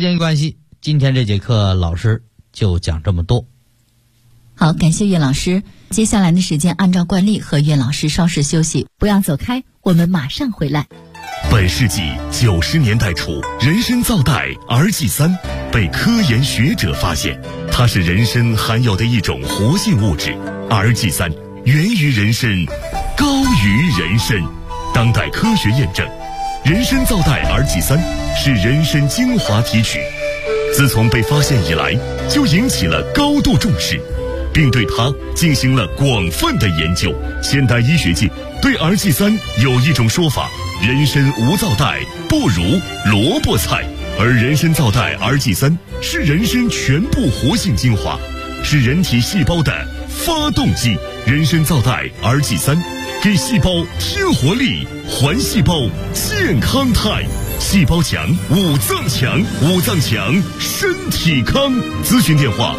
间关系，今天这节课老师就讲这么多。 好，感谢岳老师。接下来的时间按照惯例和岳老师稍事休息，不要走开，我们马上回来。 本世纪90年代初，人参皂苷 RG3 被科研学者发现，它是人参含有的一种活性物质。RG3 源于人参，高于人参。当代科学验证，人参皂苷 RG3 是人参精华提取，自从被发现以来，就引起了高度重视，并对它进行了广泛的研究。现代医学界对 RG3 有一种说法：人参无皂苷不如萝卜菜，而人参皂苷 RG3 是人参全部活性精华，是人体细胞的发动机。人参皂苷 RG3 给细胞添活力，还细胞健康态。细胞强，五脏强，五脏强，身体康。咨询电话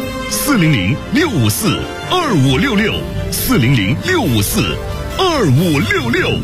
：400-654-2566，400-654-2566。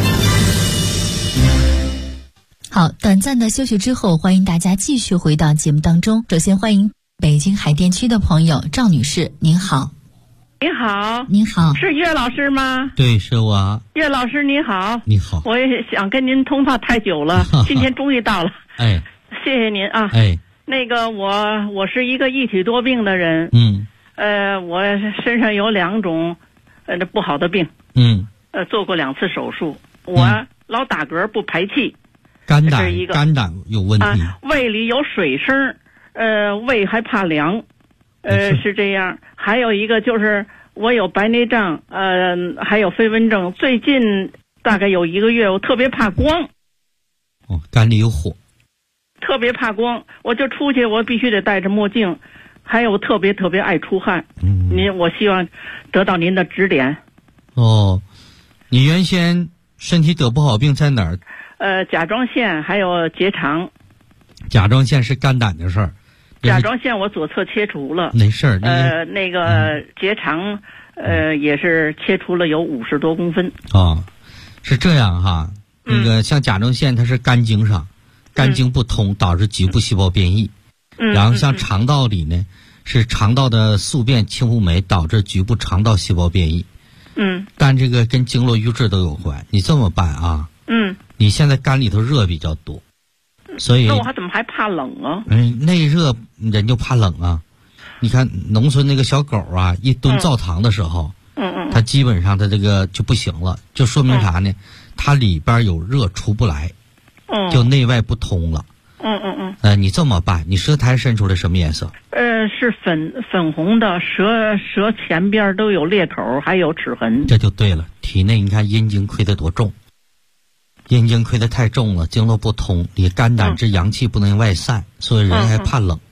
好，短暂的休息之后，欢迎大家继续回到节目当中。首先欢迎北京海淀区的朋友赵女士，您好。 您好， 您好， 是岳老师吗？ 对，是我。 岳老师您好。 你好。 我也想跟您通话太久了，今天终于到了。 哎， 谢谢您啊。 哎， 那个我是一个一体多病的人。我身上有2种不好的病。做过2次手术。我老打嗝不排气。 肝胆有问题。 胃里有水声，胃还怕凉。是这样。还有一个就是我有白内障，还有飞蚊症。最近大概有1个月，我特别怕光。 肝里有火。 特别怕光，我就出去我必须得戴着墨镜，还有特别爱出汗。我希望得到您的指点。 你原先身体得不好病在哪儿？ 甲状腺还有结肠。 甲状腺是肝胆的事儿。 甲状腺我左侧切除了， 没事儿。 那个结肠，也是切除了有50多公分。 是这样哈。那个像甲状腺，它是肝经上，肝经不通导致局部细胞变异。然后像肠道里呢，是肠道的宿便清不美导致局部肠道细胞变异。但这个跟经络瘀滞都有关。你这么办啊？你现在肝里头热比较多。所以那我怎么还怕冷啊？ 内热人就怕冷啊。你看农村那个小狗啊，一蹲灶堂的时候，它基本上它这个就不行了，就说明啥呢？它里边有热出不来，就内外不通了。你这么办？你舌苔伸出来什么颜色？ 是粉红的，舌前边都有裂口，还有齿痕。 这就对了。体内你看阴经亏得多重？阴经亏得太重了，经络不通，你肝胆之阳气不能外散，所以人还怕冷。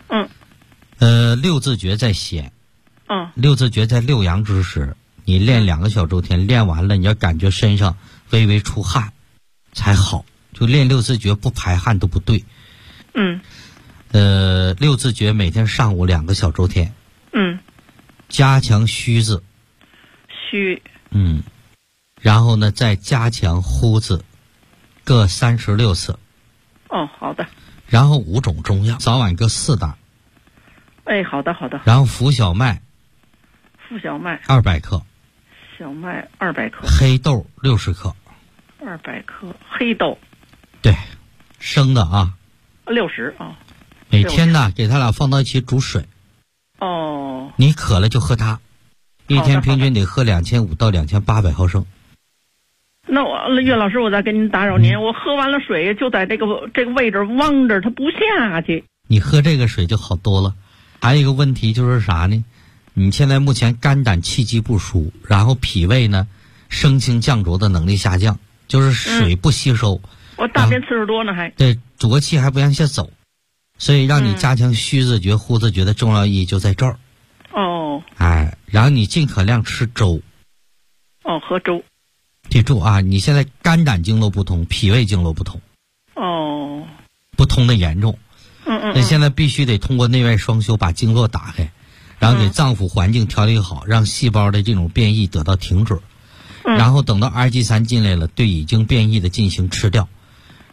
六字诀在先。六字诀在6阳之时，你练2个小周天，练完了你要感觉身上微微出汗才好。就练6字诀不排汗都不对。六字诀每天上午2个小周天。加强虚字。 虚。 然后呢，再加强呼字，各36次。 好的。 然后5种中药，早晚各4袋。 好的。 然后浮小麦。 浮小麦 200克。 小麦200克。 黑豆60克。 200克黑豆。 对，生的啊。 60啊。 每天呢，给它俩放到一起煮水。你渴了就喝它，一天平均得喝2500到2800毫升。 那岳老师，我再跟您打扰您，我喝完了水就在这个位置汪着，它不下去。 你喝这个水就好多了。还有一个问题就是啥呢？你现在目前肝胆气机不舒，然后脾胃呢升清降浊的能力下降，就是水不吸收。 我大便次数多呢还。 对，浊气还不向下走，所以让你加强虚字诀、呼字诀的重要意义就在这儿。然后你尽可量吃粥。 喝粥。 记住啊，你现在肝胆经络不通，脾胃经络不通。不通的严重。那现在必须得通过内外双修把经络打开，然后给脏腑环境调理好，让细胞的这种变异得到停止。然后等到 RG3 进来了，对已经变异的进行吃掉。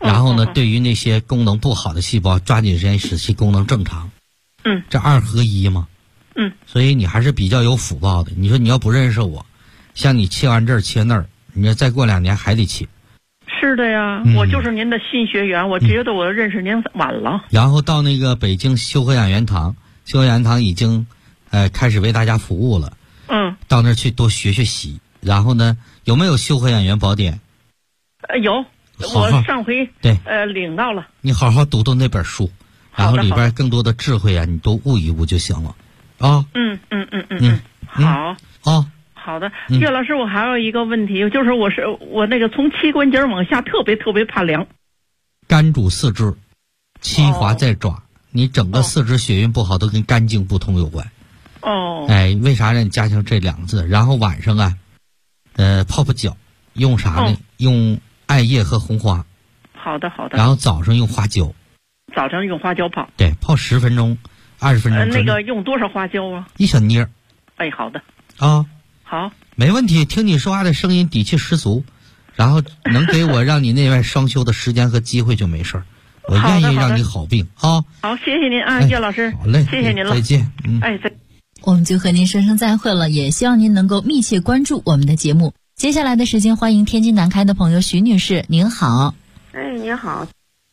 然后呢，对于那些功能不好的细胞，抓紧时间使其功能正常。这2合1嘛。所以你还是比较有福报的。你说你要不认识我，像你切完这儿切那儿，你要再过2年还得切。 是的呀，我就是您的新学员，我觉得我认识您晚了。 然后到那个北京修和养元堂，修和养元堂已经开始为大家服务了。到那儿去多学学习。然后呢，有没有修和养元宝典？ 有，我上回对领到了。 你好好读读那本书，然后里边更多的智慧啊，你都悟一悟就行了。啊。 好。好的，岳老师，我还有一个问题，就是我那个从膝关节往下特别怕凉。 肝主四肢，七华在爪，你整个四肢血运不好，都跟肝经不通有关。为啥让你加强这2个字？然后晚上啊，泡脚，用啥呢？用艾叶和红花。好的。然后早上用花椒。早上用花椒泡。对，泡10分钟、20分钟。那个用多少花椒啊？1小捏。好的。好，没问题。听你说话的声音底气十足，然后能给我让你内外双修的时间和机会就没事儿。我愿意让你好病啊。好，谢谢您啊，岳老师。好嘞，谢谢您了，再见。再。 我们就和您说声再会了，也希望您能够密切关注我们的节目。接下来的时间，欢迎天津南开的朋友徐女士，您好。 您好。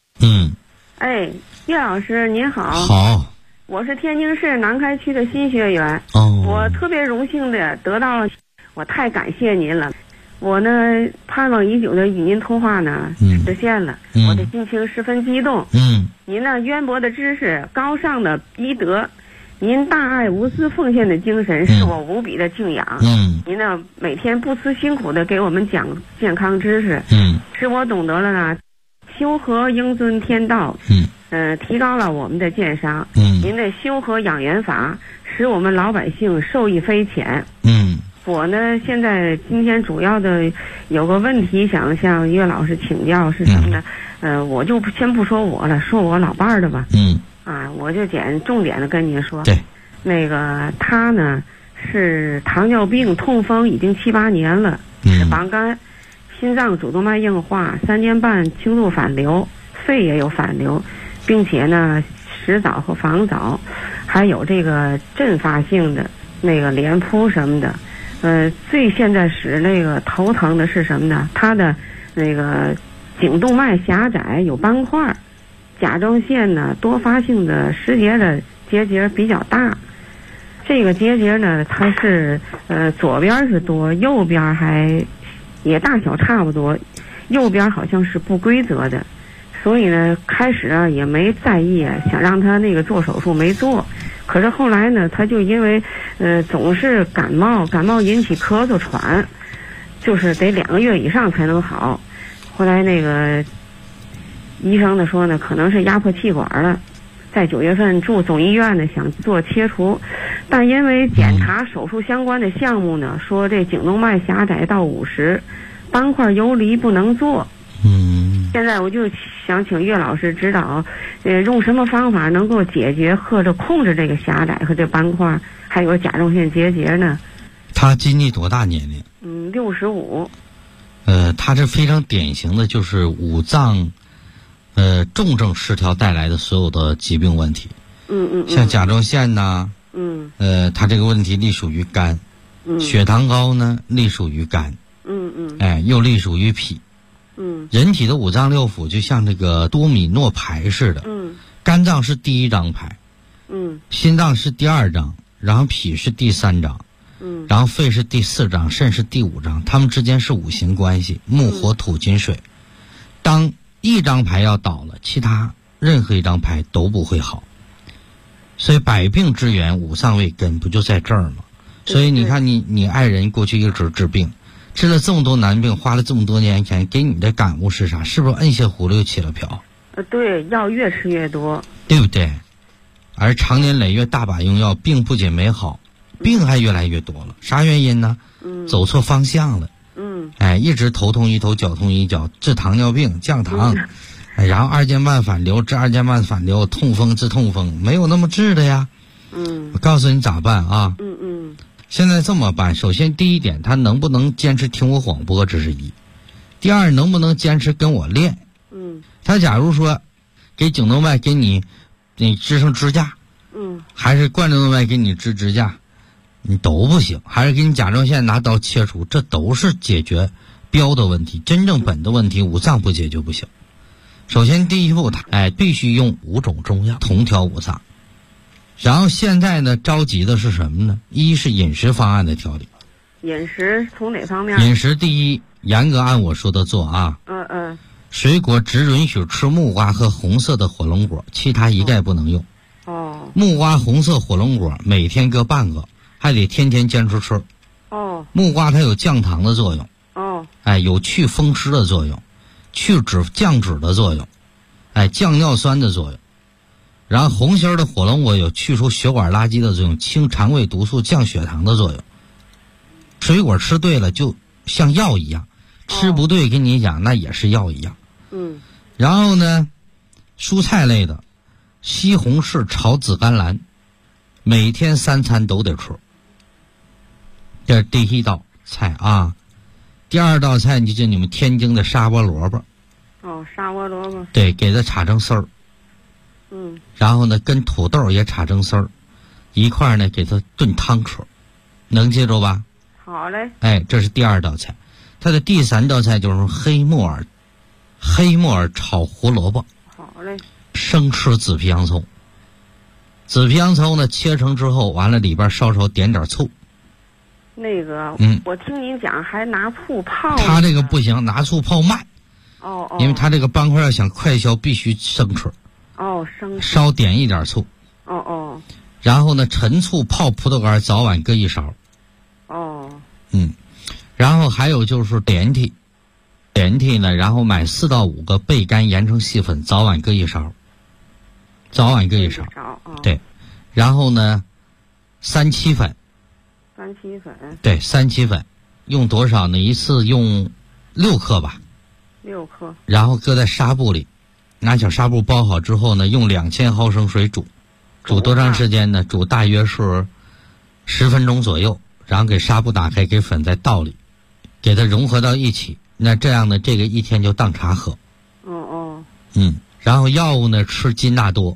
岳老师您好。 好。 我是天津市南开区的新学员。我特别荣幸的得到了，我太感谢您了。我呢盼望已久的与您通话呢实现了，我的心情十分激动。您那渊博的知识、高尚的医德，您大爱无私奉献的精神使我无比的敬仰。您呢每天不辞辛苦的给我们讲健康知识，使我懂得了呢修和应遵天道。提高了我们的健商。您的修和养元法使我们老百姓受益匪浅。我呢现在今天主要的有个问题想向岳老师请教是什么呢？我就先不说我了，说我老伴儿的吧。我就重点的跟您说。对。那个他呢是糖尿病痛风已经7、8年了，脂肪肝，心脏主动脉硬化，3年半轻度反流，肺也有反流。并且呢，食早和防早，还有这个阵发性的那个连扑什么的。最现在使那个头疼的是什么呢？他的那个颈动脉狭窄，有斑块，甲状腺呢多发性的失节的结节比较大。这个结节呢，它是左边是多，右边还也大小差不多，右边好像是不规则的。所以呢，开始啊也没在意，想让他那个做手术没做。可是后来呢，他就因为总是感冒引起咳嗽喘，就是得2个月以上才能好。后来那个医生呢说呢，可能是压迫气管了，在9月份住总医院呢想做切除，但因为检查手术相关的项目呢，说这颈动脉狭窄到50，斑块游离不能做。现在我就想请岳老师指导，用什么方法能够解决或者控制这个狭窄和这斑块，还有甲状腺结节呢？他今年多大年龄？65。 他这非常典型的就是五脏重症失调带来的所有的疾病问题。像甲状腺呐，他这个问题隶属于肝，血糖高呢隶属于肝，又隶属于脾。人体的五脏六腑就像这个多米诺牌似的，肝脏是第1张牌，心脏是第2张，然后脾是第3张，然后肺是第4张，肾是第5张，它们之间是5行关系，木火土金水。当1张牌要倒了，其他任何1张牌都不会好。所以百病之源五脏为根，不就在这儿吗？所以你看你爱人过去一直治病，治了这么多难病，花了这么多年钱，给你的感悟是啥？是不是摁下葫芦又起了瓢？ 对，药越吃越多， 对不对？而长年累月大把用药，病不仅没好，病还越来越多了。啥原因呢？走错方向了。一直头痛医头，脚痛医脚，治糖尿病降糖，然后二尖瓣反流治二尖瓣反流，痛风治痛风，没有那么治的呀。我告诉你咋办啊？现在这么办，首先第一点，他能不能坚持听我广播，这是一；第二，能不能坚持跟我练？ 他假如说给颈动脉给你支上支架，还是冠状动脉给你支支架，你都不行，还是给你甲状腺拿刀切除，这都是解决标的问题，真正本的问题五脏不解决不行。首先第一步，必须用5种中药同调五脏。然后现在呢，着急的是什么呢？一是饮食方案的调理。 饮食从哪方面？ 饮食第一，严格按我说的做啊。水果只允许吃木瓜和红色的火龙果，其他一概不能用。木瓜、红色火龙果每天各半个，还得天天坚持吃。木瓜它有降糖的作用。有去风湿的作用，降脂的作用，降尿酸的作用。然后红心的火龙果有去除血管垃圾的作用，清肠胃毒素，降血糖的作用。水果吃对了就像药一样，吃不对跟你讲那也是药一样。然后呢，蔬菜类的，西红柿炒紫甘蓝，每天3餐都得吃。这是第一道菜啊。第二道菜就是你们天津的沙窝萝卜。 沙窝萝卜。 对，给它炒成丝儿。然后呢，跟土豆也炒成丝儿，一块儿呢给它炖汤吃，能记住吧？ 好嘞。 这是第二道菜。它的第3道菜就是黑木耳炒胡萝卜。 好嘞。 生吃紫皮洋葱。紫皮洋葱呢切成之后，完了里边稍点点醋。 那个，我听您讲还拿醋泡。 它这个不行，拿醋泡慢。因为它这个斑块要想快消，必须生吃。 生吃。 稍点一点醋。然后呢，陈醋泡葡萄干，早晚各1勺。然后还有就是莲梯呢，然后买4到5个焙干，研成细粉，早晚各1勺。早晚各1勺。对。然后呢，三七粉。对，三七粉用多少呢？一次用6克吧。 6克。然后搁在纱布里，拿小纱布包好之后呢，用2000毫升水煮。煮多长时间呢？煮大约是10分钟左右，然后给纱布打开，给粉再倒里，给它融合到一起。那这样呢，这个1天就当茶喝。然后药物呢，吃金纳多。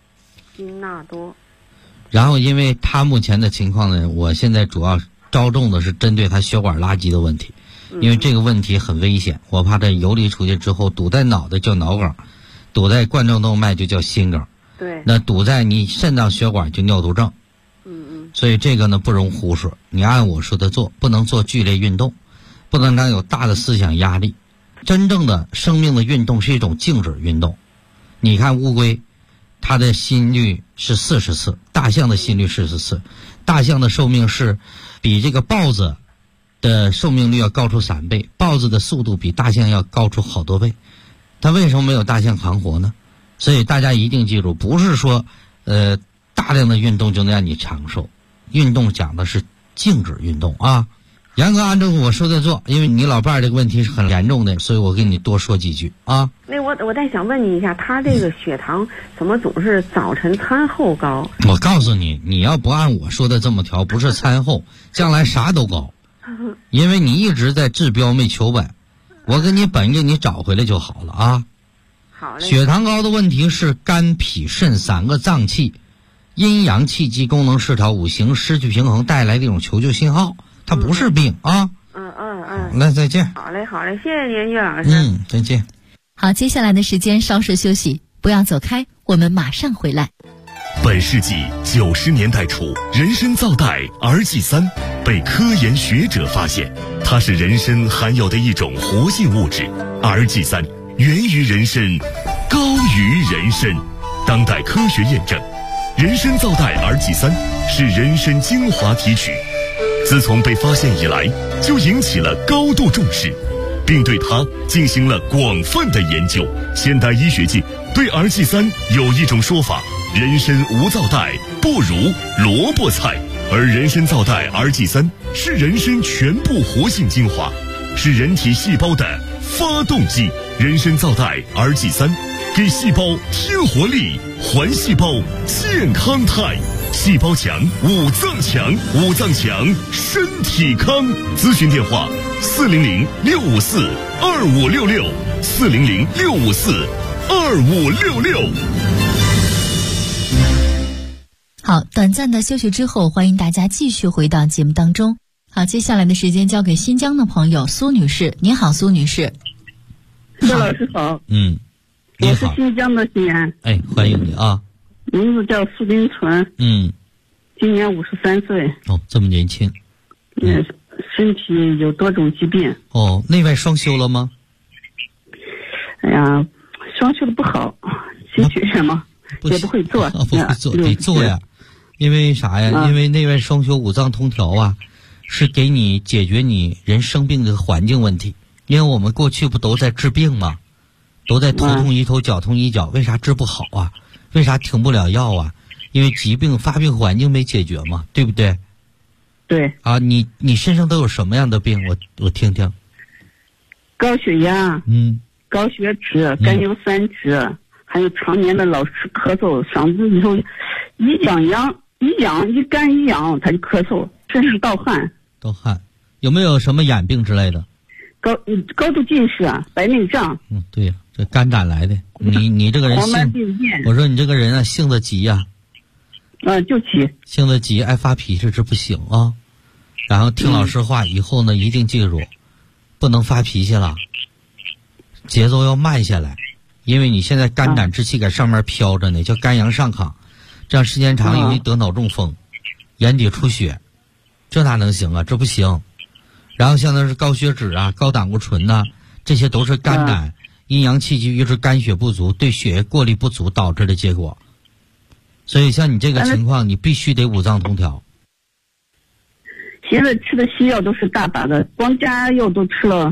然后因为他目前的情况呢，我现在主要着重的是针对他血管垃圾的问题，因为这个问题很危险，我怕它游离出去之后堵在脑袋叫脑梗，堵在冠状动脉就叫心梗。 对。 那堵在你肾脏血管就尿毒症。所以这个呢不容忽视，你按我说的做，不能做剧烈运动，不能让有大的思想压力。真正的生命的运动是一种静止运动。你看乌龟，它的心率是40次，大象的心率是40次，大象的寿命是比这个豹子的寿命率要高出3倍，豹子的速度比大象要高出好多倍。它为什么没有大象扛活呢？所以大家一定记住，不是说大量的运动就能让你长寿，运动讲的是静止运动啊。严格按照我说的做，因为你老伴儿这个问题是很严重的，所以我跟你多说几句啊。 那我再想问你一下，他这个血糖怎么总是早晨餐后高？ 我告诉你，你要不按我说的这么调，不是餐后，将来啥都高，因为你一直在治标没求本，我给你本给你找回来就好了啊。 好嘞。 血糖高的问题是肝、脾、肾3个脏器阴阳气机功能失调，五行失去平衡带来的一种求救信号，它不是病啊。来，再见。 好嘞，谢谢您，岳老师。 再见。 好，接下来的时间稍事休息，不要走开，我们马上回来。 本世纪90年代初，人参皂苷 RG3 被科研学者发现，它是人参含有的一种活性物质。RG3 源于人参，高于人参。当代科学验证，人参皂苷 RG3 是人参精华提取，自从被发现以来，就引起了高度重视，并对它进行了广泛的研究。现代医学界对 RG3 有一种说法：人参无皂苷，不如萝卜菜。而人参皂苷 RG3 是人参全部活性精华，是人体细胞的发动机。人参皂苷 RG3 给细胞添活力，还细胞健康态。细胞强，五脏强，五脏强，身体康。咨询电话400-654-2566，400-654-2566。 2566。 好，短暂的休息之后，欢迎大家继续回到节目当中。好，接下来的时间交给新疆的朋友苏女士。您好，苏女士。 苏老师好。 你好。 我是新疆的西安。 哎，欢迎你啊。 名字叫苏金纯。今年53岁。 哦，这么年轻。 身体有多种疾病。 哦，内外双修了吗？ 哎呀，双修的不好，兴许什么也不会做。 不会做，得做呀。因为啥呀？因为内外双修五脏通调啊，是给你解决你人生病的环境问题。因为我们过去不都在治病吗？都在头痛医头，脚痛医脚，为啥治不好啊？为啥停不了药啊？因为疾病发病环境没解决嘛，对不对？ 对。 啊，你身上都有什么样的病？我听听。 高血压，高血脂，甘油三酯，还有常年的老是咳嗽，嗓子里头一干一痒，他就咳嗽，身上盗汗。盗汗，有没有什么眼病之类的？ 高度近视啊，白内障。 对呀，这肝胆来的。你这个人我说你这个人啊，性子急呀。 就急。性子急，爱发脾气，这不行啊。然后听老师话，以后呢一定记住，不能发脾气了，节奏要慢下来，因为你现在肝胆之气在上面飘着呢，叫肝阳上亢，这样时间长容易得脑中风，眼底出血，这哪能行啊？这不行。然后像那是高血脂啊、高胆固醇呐，这些都是肝胆阴阳气机于是肝血不足，对血液过滤不足导致的结果。所以像你这个情况，你必须得五脏通调。 现在吃的西药都是大把的，光加药都吃了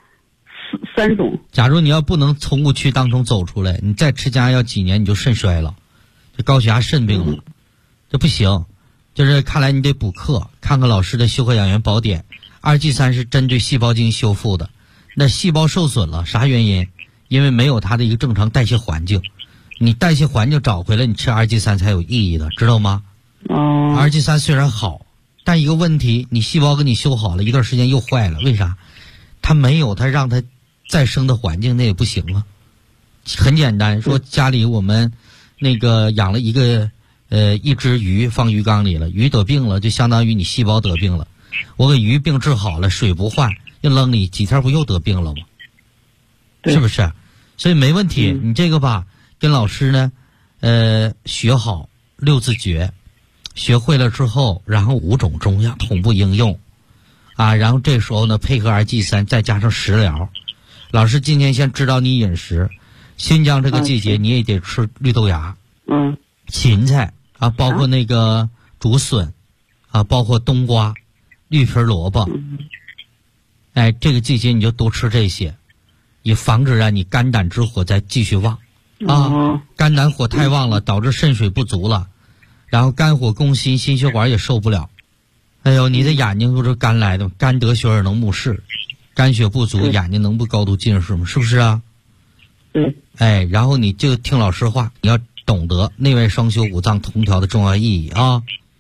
3种。 假如你要不能从误区当中走出来，你再吃加药几年你就肾衰了，这高血压肾病了，这不行。就是看来你得补课，看看老师的修和养元宝典。2G3是针对细胞进行修复的，那细胞受损了，啥原因？因为没有它的一个正常代谢环境，你代谢环境找回来，你吃2G3才有意义的，知道吗？2G3虽然好，但一个问题，你细胞给你修好了，一段时间又坏了，为啥？它没有它让它再生的环境，那也不行啊。很简单，说家里我们那个养了一只鱼放鱼缸里了，鱼得病了，就相当于你细胞得病了。我给鱼病治好了，水不换，又扔里，几天不又得病了吗？是不是？所以没问题。你这个吧，跟老师呢，学好6字诀，学会了之后，然后5种中药同步应用，啊，然后这时候呢，配合2G3，再加上食疗。老师今天先指导你饮食，新疆这个季节你也得吃绿豆芽，芹菜啊，包括那个竹笋，啊，包括冬瓜。绿皮萝卜，哎，这个季节你就多吃这些，以防止让你肝胆之火再继续旺啊。肝胆火太旺了，导致肾水不足了，然后肝火攻心，心血管也受不了。哎呦，你的眼睛都是肝来的，肝得血而能目视，肝血不足，眼睛能不高度近视吗？是不是啊？哎，然后你就听老师话，你要懂得内外双修、五脏同调的重要意义啊。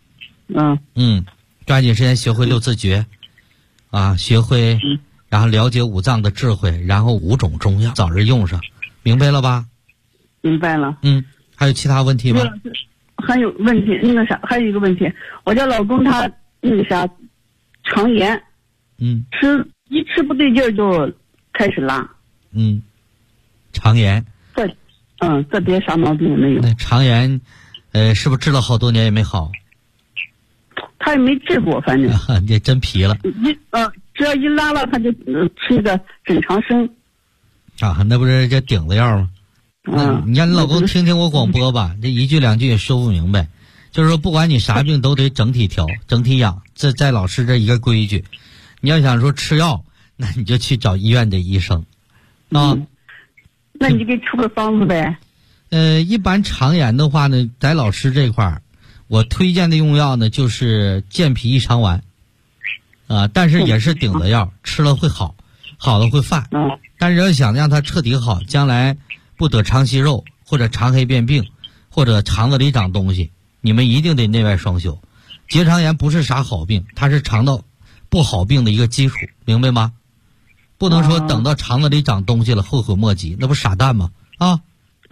抓紧时间学会6字诀，啊，学会，然后了解五脏的智慧，然后5种中药早日用上，明白了吧？ 明白了。 还有其他问题吗？ 还有问题，还有一个问题，我家老公他肠炎，吃不对劲儿就开始拉。 肠炎。 这别啥毛病也没有。 那肠炎，是不是治了好多年也没好？ 他也没治过，反正你真皮了。 只要一拉了，他就吃个枕长生。 那不是这顶子药吗？你让你老公听听我广播吧，这1句2句也说不明白。就是说，不管你啥病都得整体调、整体养，这在老师这一个规矩。你要想说吃药，那你就去找医院的医生。 那你就给出个方子呗。 一般肠炎的话呢，在老师这块儿。我推荐的用药呢，就是健脾益肠丸，但是也是顶子药，吃了会好，好的会犯。但是要想让它彻底好，将来不得肠息肉或者肠黑变病，或者肠子里长东西，你们一定得内外双修。结肠炎不是啥好病，它是肠道不好病的一个基础，明白吗？不能说等到肠子里长东西了后悔莫及，那不傻蛋吗？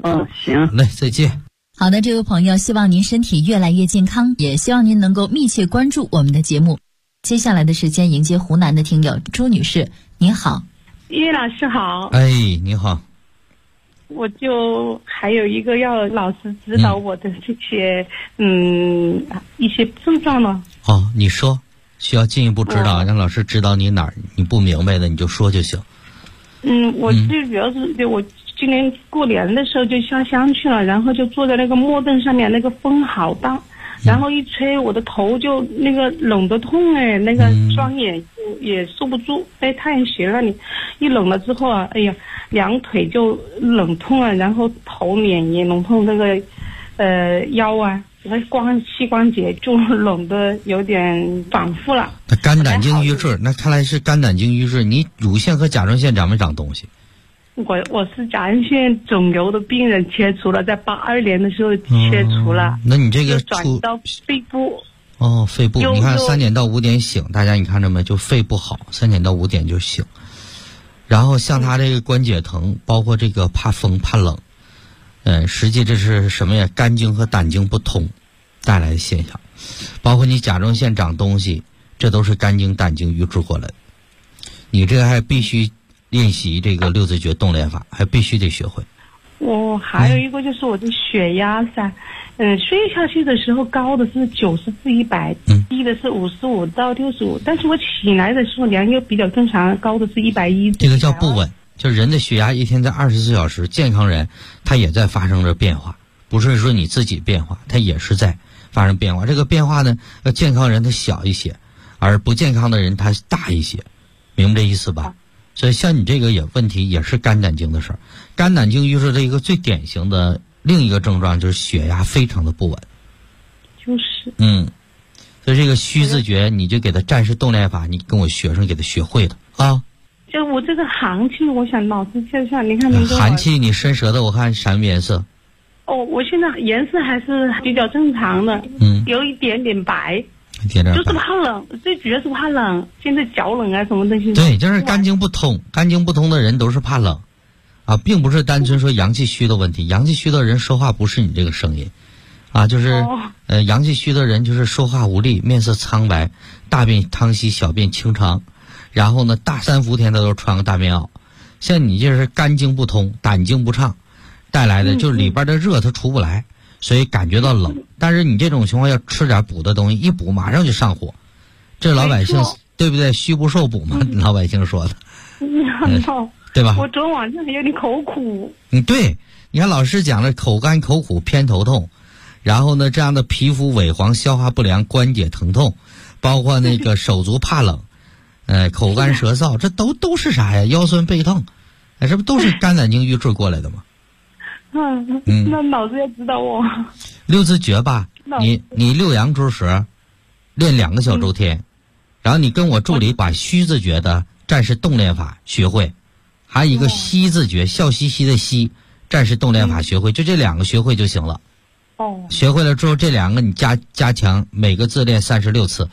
行， 来，再见。 好的，这位朋友，希望您身体越来越健康，也希望您能够密切关注我们的节目。接下来的时间迎接湖南的听友朱女士，您好。 叶老师好。 哎，你好。 我就还有一个要老师指导我的这些一些症状呢。 哦，你说需要进一步指导，让老师指导你哪儿你不明白的你就说就行。 我最主要是我今年过年的时候就下乡去了，然后就坐在那个木凳上面，那个风好大，然后一吹我的头就那个冷得痛哎，那个双眼也收不住，在太阳穴那里一冷了之后啊，哎呀，两腿就冷痛啊，然后头脸也冷痛，那个腰啊，那膝关节就冷得有点反复了。 肝胆经瘀滞，那看来是肝胆经瘀滞。你乳腺和甲状腺长没长东西？ 我是甲状腺肿瘤的病人，切除了，在82年的时候切除了。 那你这个转到肺部。 哦，肺部，你看3点到5点醒，大家你看着没？就肺不好，3点到5点就醒。然后像他这个关节疼，包括这个怕风怕冷，实际这是什么呀？肝经和胆经不通带来的现象，包括你甲状腺长东西，这都是肝经胆经瘀滞过来的。你这个还必须练习这个6字诀动练法，还必须得学会。 我还有一个就是我的血压噻，睡下去的时候高的是90至100，低的是55到65，但是我起来的时候量又比较正常，高的是110。 这个叫不稳，就人的血压一天在24小时，健康人他也在发生着变化，不是说你自己变化，他也是在发生变化。这个变化呢，健康人他小一些，而不健康的人他大一些，明白这意思吧？所以像你这个问题也是肝胆经的事儿。肝胆经瘀滞的一个最典型的另一个症状就是血压非常的不稳。 就是。 所以这个虚字诀你就给他战士动练法，你跟我学生给他学会的啊。 就我这个寒气，我想老师介绍，你看能够。 寒气，你伸舌头，我看什么颜色？ 我现在颜色还是比较正常的，有一点点白。就是怕冷，最主要是怕冷，现在脚冷啊什么东西。 对，就是肝经不通，肝经不通的人都是怕冷，啊，并不是单纯说阳气虚的问题。阳气虚的人说话不是你这个声音，啊，就是阳气虚的人就是说话无力，面色苍白，大便溏稀，小便清长，然后呢大3伏天他都穿个大棉袄。像你这是肝经不通，胆经不畅带来的，就是里边的热它出不来。所以感觉到冷，但是你这种情况要吃点补的东西，一补马上就上火。这老百姓对不对？虚不受补嘛，老百姓说的，对吧？ 我昨晚上有点口苦。 对，你看老师讲了，口干口苦偏头痛，然后呢这样的皮肤萎黄、消化不良、关节疼痛，包括那个手足怕冷，口干舌燥，这都是啥呀？腰酸背疼，这不都是肝胆经瘀滞过来的吗？ 那老师要指导我 6字诀吧，你6阳之时练2个小周天，然后你跟我助理把虚字诀的战士动练法学会，还有一个息字诀，笑嘻嘻的息，战士动练法学会，就这2个学会就行了。学会了之后，这2个你加强，每个字练36次。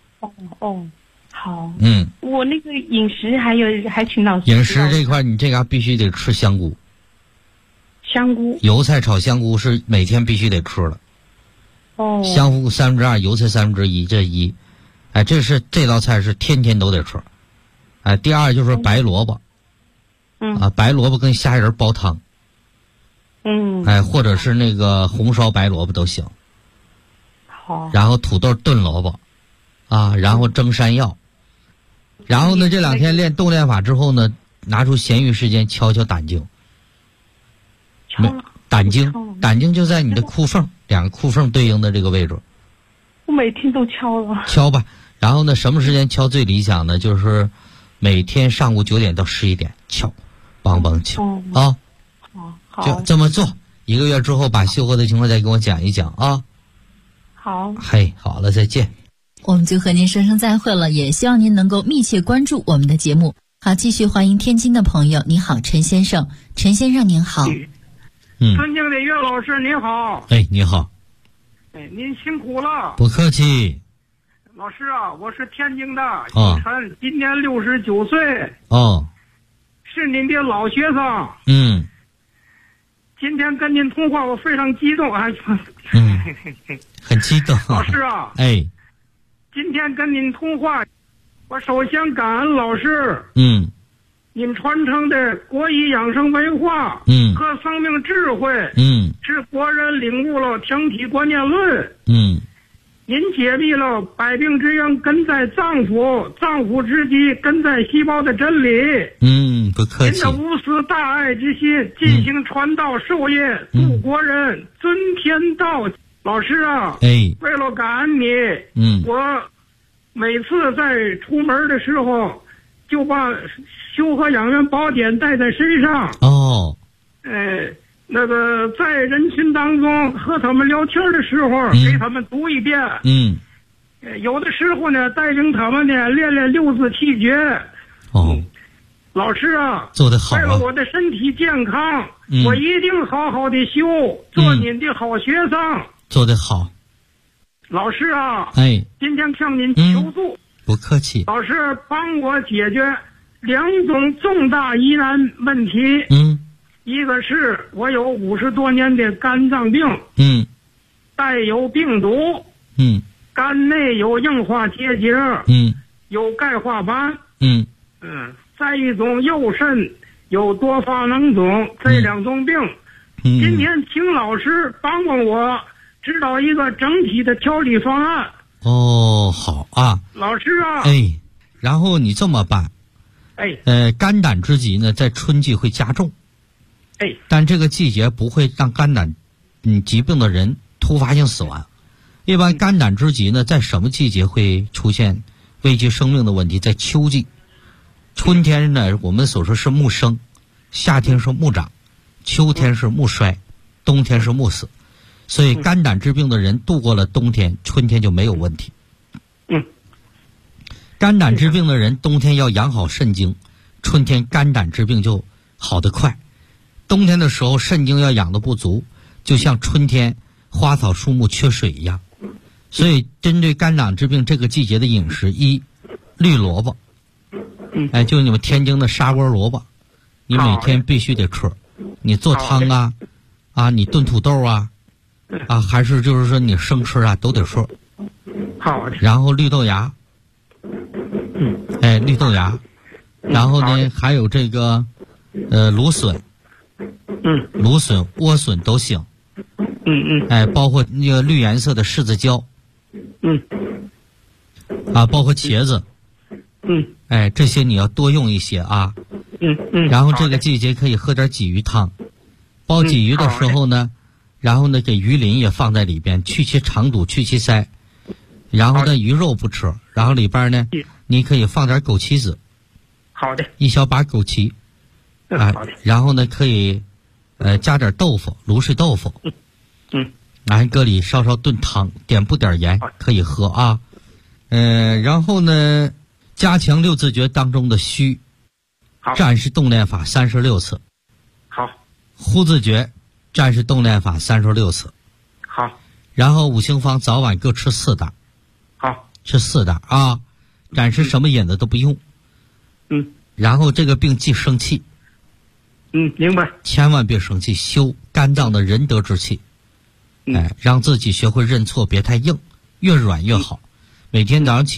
好。我那个饮食还请老师。 饮食这块你这个必须得吃香菇。 香菇， 油菜炒香菇是每天必须得吃的。香菇2/3，油菜1/3，这1，这道菜是天天都得吃。第二就是白萝卜，白萝卜跟虾仁煲汤，或者是那个红烧白萝卜都行。 好。 然后土豆炖萝卜，然后蒸山药，然后呢这2天练动练法之后呢，拿出闲余时间敲敲胆经。胆经就在你的裤缝，2个裤缝对应的这个位置。 我每天都敲了。 敲吧，然后呢，什么时间敲最理想呢？就是每天上午9点到11点敲，梆梆敲啊。 好， 就这么做，1个月之后把修合的情况再跟我讲一讲啊。 好。 嘿，好了，再见。 我们就和您说声再会了，也希望您能够密切关注我们的节目。好，继续欢迎天津的朋友，你好，陈先生，陈先生您好。 尊敬的岳老师您好。 你好。 您辛苦了。 不客气。 老师啊，我是天津的一晨，今年69岁。 哦。 是您的老学生。 今天跟您通话，我非常激动啊！ 很激动。 老师啊， 哎， 今天跟您通话，我首先感恩老师。您传承的国医养生文化，和生命智慧，使国人领悟了天体观念论。您解密了百病之源根在脏腑，脏腑之基根在细胞的真理。 不客气。 您的无私大爱之心，进行传道授业，度国人，尊天道。老师啊，为了感恩你，我每次在出门的时候，就把《修和养元宝典》带在身上。那个在人群当中和他们聊天的时候，给他们读一遍。有的时候呢，带领他们呢练练六字气诀。老师啊， 做得好啊！ 为了我的身体健康，我一定好好的修，做您的好学生。 做得好。 老师啊，今天向您求助。 不客气。 老师帮我解决2种重大疑难问题。一个是我有50多年的肝脏病，带有病毒，肝内有硬化结节，有钙化斑，再一种右肾有多发囊肿，这2种病。今天请老师帮帮我指导一个整体的调理方案。 好啊， 老师啊， 然后你这么办，肝胆之疾呢，在春季会加重。但这个季节不会让肝胆疾病的人突发性死亡。一般肝胆之疾呢，在什么季节会出现危及生命的问题？在秋季。春天呢，我们所说是木生，夏天是木长，秋天是木衰，冬天是木死。所以肝胆之病的人度过了冬天，春天就没有问题。肝胆之病的人冬天要养好肾精，春天肝胆之病就好得快。冬天的时候肾精要养得不足，就像春天花草树木缺水一样。所以针对肝胆之病这个季节的饮食，绿萝卜，就你们天津的砂锅萝卜，你每天必须得吃。你做汤啊，你炖土豆啊，还是就是说你生吃啊，都得吃。 好的。 然后绿豆芽，绿豆芽，然后呢还有这个芦笋。芦笋、莴笋都行。包括那个绿颜色的柿子椒。包括茄子。这些你要多用一些啊。然后这个季节可以喝点鲫鱼汤。煲鲫鱼的时候呢，然后呢给鱼鳞也放在里边，去其肠堵，去其腮。然后呢鱼肉不吃，然后里边呢你可以放点枸杞子。 好的。 一小把枸杞。然后呢可以加点豆腐，卤水豆腐。然后搁里稍稍炖汤，点不点盐可以喝啊。然后呢加强六字诀当中的虚，战士动练法36次。 好。 呼字诀战士动练法36次。 好。 然后五行方早晚各吃4袋。 好。 吃4袋啊，暂时什么引子都不用。然后这个病忌生气。 明白。 千万别生气，修肝脏的仁德之气。让自己学会认错，别太硬，越软越好。每天早上起